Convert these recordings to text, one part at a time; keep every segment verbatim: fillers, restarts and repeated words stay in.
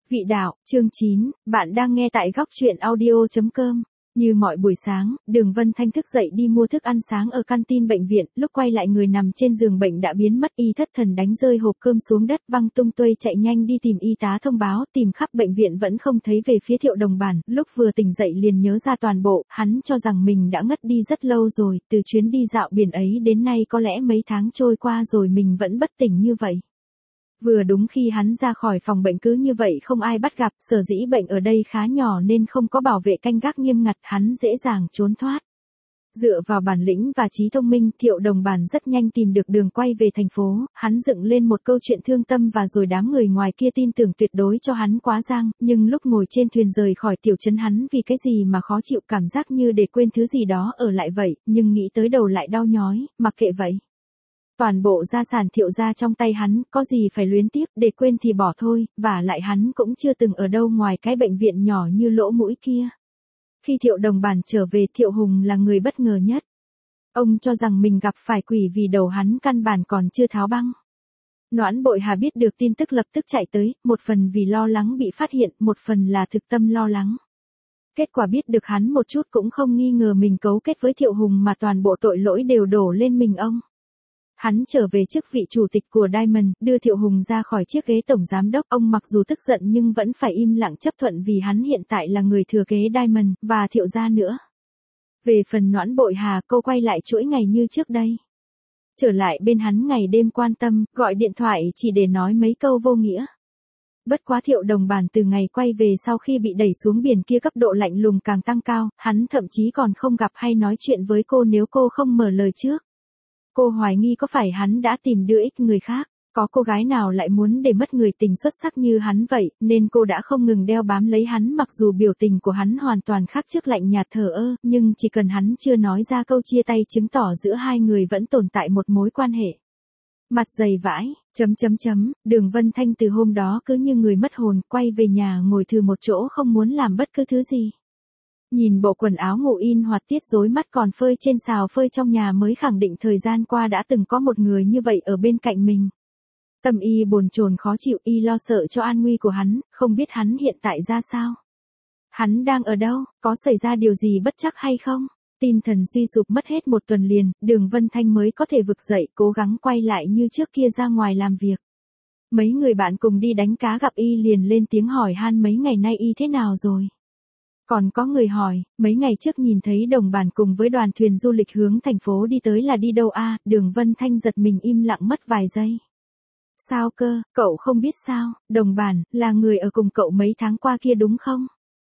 Vị đạo, chương chín, bạn đang nghe tại góc truyện audio.com. Như mọi buổi sáng, Đường Vân Thanh thức dậy đi mua thức ăn sáng ở canteen bệnh viện, lúc quay lại người nằm trên giường bệnh đã biến mất, y thất thần đánh rơi hộp cơm xuống đất, văng tung tuê chạy nhanh đi tìm y tá thông báo, tìm khắp bệnh viện vẫn không thấy về phía Thiệu Đồng Bản, lúc vừa tỉnh dậy liền nhớ ra toàn bộ, hắn cho rằng mình đã ngất đi rất lâu rồi, từ chuyến đi dạo biển ấy đến nay có lẽ mấy tháng trôi qua rồi mình vẫn bất tỉnh như vậy. Vừa đúng khi hắn ra khỏi phòng bệnh cứ như vậy không ai bắt gặp, sở dĩ bệnh ở đây khá nhỏ nên không có bảo vệ canh gác nghiêm ngặt, hắn dễ dàng trốn thoát. Dựa vào bản lĩnh và trí thông minh, Thiệu Đồng Bản rất nhanh tìm được đường quay về thành phố, hắn dựng lên một câu chuyện thương tâm và rồi đám người ngoài kia tin tưởng tuyệt đối cho hắn quá giang, nhưng lúc ngồi trên thuyền rời khỏi tiểu trấn hắn vì cái gì mà khó chịu, cảm giác như để quên thứ gì đó ở lại vậy, nhưng nghĩ tới đầu lại đau nhói, mặc kệ vậy. Toàn bộ gia sản Thiệu gia trong tay hắn, có gì phải luyến tiếc, để quên thì bỏ thôi, và lại hắn cũng chưa từng ở đâu ngoài cái bệnh viện nhỏ như lỗ mũi kia. Khi Thiệu Đồng Bản trở về, Thiệu Hùng là người bất ngờ nhất. Ông cho rằng mình gặp phải quỷ vì đầu hắn căn bản còn chưa tháo băng. Noãn Bội Hà biết được tin tức lập tức chạy tới, một phần vì lo lắng bị phát hiện, một phần là thực tâm lo lắng. Kết quả biết được hắn một chút cũng không nghi ngờ mình cấu kết với Thiệu Hùng mà toàn bộ tội lỗi đều đổ lên mình ông. Hắn trở về chức vị chủ tịch của Diamond, đưa Thiệu Hùng ra khỏi chiếc ghế tổng giám đốc, ông mặc dù tức giận nhưng vẫn phải im lặng chấp thuận vì hắn hiện tại là người thừa kế Diamond, và Thiệu gia nữa. Về phần Noãn Bội Hà, cô quay lại chuỗi ngày như trước đây. Trở lại bên hắn ngày đêm quan tâm, gọi điện thoại chỉ để nói mấy câu vô nghĩa. Bất quá Thiệu Đồng Bản từ ngày quay về sau khi bị đẩy xuống biển kia cấp độ lạnh lùng càng tăng cao, hắn thậm chí còn không gặp hay nói chuyện với cô nếu cô không mở lời trước. Cô hoài nghi có phải hắn đã tìm đưa ích người khác, có cô gái nào lại muốn để mất người tình xuất sắc như hắn vậy, nên cô đã không ngừng đeo bám lấy hắn mặc dù biểu tình của hắn hoàn toàn khác trước lạnh nhạt thờ ơ, nhưng chỉ cần hắn chưa nói ra câu chia tay chứng tỏ giữa hai người vẫn tồn tại một mối quan hệ. Mặt dày vãi, chấm chấm chấm, Đường Vân Thanh từ hôm đó cứ như người mất hồn, quay về nhà ngồi thừ một chỗ không muốn làm bất cứ thứ gì. Nhìn bộ quần áo ngủ in hoạt tiết rối mắt còn phơi trên xào phơi trong nhà mới khẳng định thời gian qua đã từng có một người như vậy ở bên cạnh mình. Tâm y bồn chồn khó chịu, y lo sợ cho an nguy của hắn, không biết hắn hiện tại ra sao. Hắn đang ở đâu, có xảy ra điều gì bất trắc hay không? Tinh thần suy sụp mất hết một tuần liền, Đường Vân Thanh mới có thể vực dậy, cố gắng quay lại như trước kia ra ngoài làm việc. Mấy người bạn cùng đi đánh cá gặp y liền lên tiếng hỏi han mấy ngày nay y thế nào rồi. Còn có người hỏi, mấy ngày trước nhìn thấy Đồng Bản cùng với đoàn thuyền du lịch hướng thành phố đi tới là đi đâu a? Đường Vân Thanh giật mình im lặng mất vài giây. Sao cơ, cậu không biết sao, Đồng Bản, là người ở cùng cậu mấy tháng qua kia đúng không?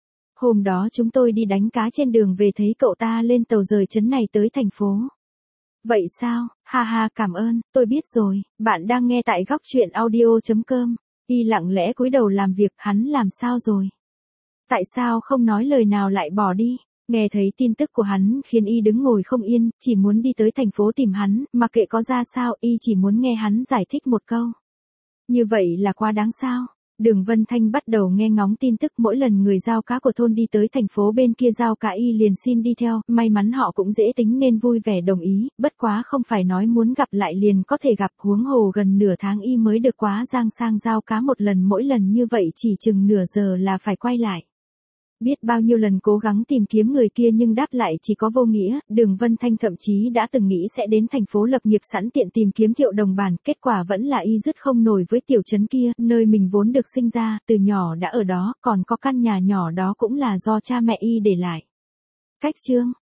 Hôm đó chúng tôi đi đánh cá trên đường về thấy cậu ta lên tàu rời trấn này tới thành phố. Vậy sao, ha ha cảm ơn, tôi biết rồi, bạn đang nghe tại góc truyện audio.com, y lặng lẽ cúi đầu làm việc, hắn làm sao rồi? Tại sao không nói lời nào lại bỏ đi? Nghe thấy tin tức của hắn khiến y đứng ngồi không yên, chỉ muốn đi tới thành phố tìm hắn, mà kệ có ra sao, y chỉ muốn nghe hắn giải thích một câu. Như vậy là quá đáng sao? Đường Vân Thanh bắt đầu nghe ngóng tin tức, mỗi lần người giao cá của thôn đi tới thành phố bên kia giao cá y liền xin đi theo, may mắn họ cũng dễ tính nên vui vẻ đồng ý, bất quá không phải nói muốn gặp lại liền có thể gặp, huống hồ gần nửa tháng y mới được quá giang sang giao cá một lần, mỗi lần như vậy chỉ chừng nửa giờ là phải quay lại. Biết bao nhiêu lần cố gắng tìm kiếm người kia nhưng đáp lại chỉ có vô nghĩa, Đường Vân Thanh thậm chí đã từng nghĩ sẽ đến thành phố lập nghiệp sẵn tiện tìm kiếm Thiệu Đồng Bản, kết quả vẫn là y dứt không nổi với tiểu trấn kia, nơi mình vốn được sinh ra, từ nhỏ đã ở đó, còn có căn nhà nhỏ đó cũng là do cha mẹ y để lại. Cách chương,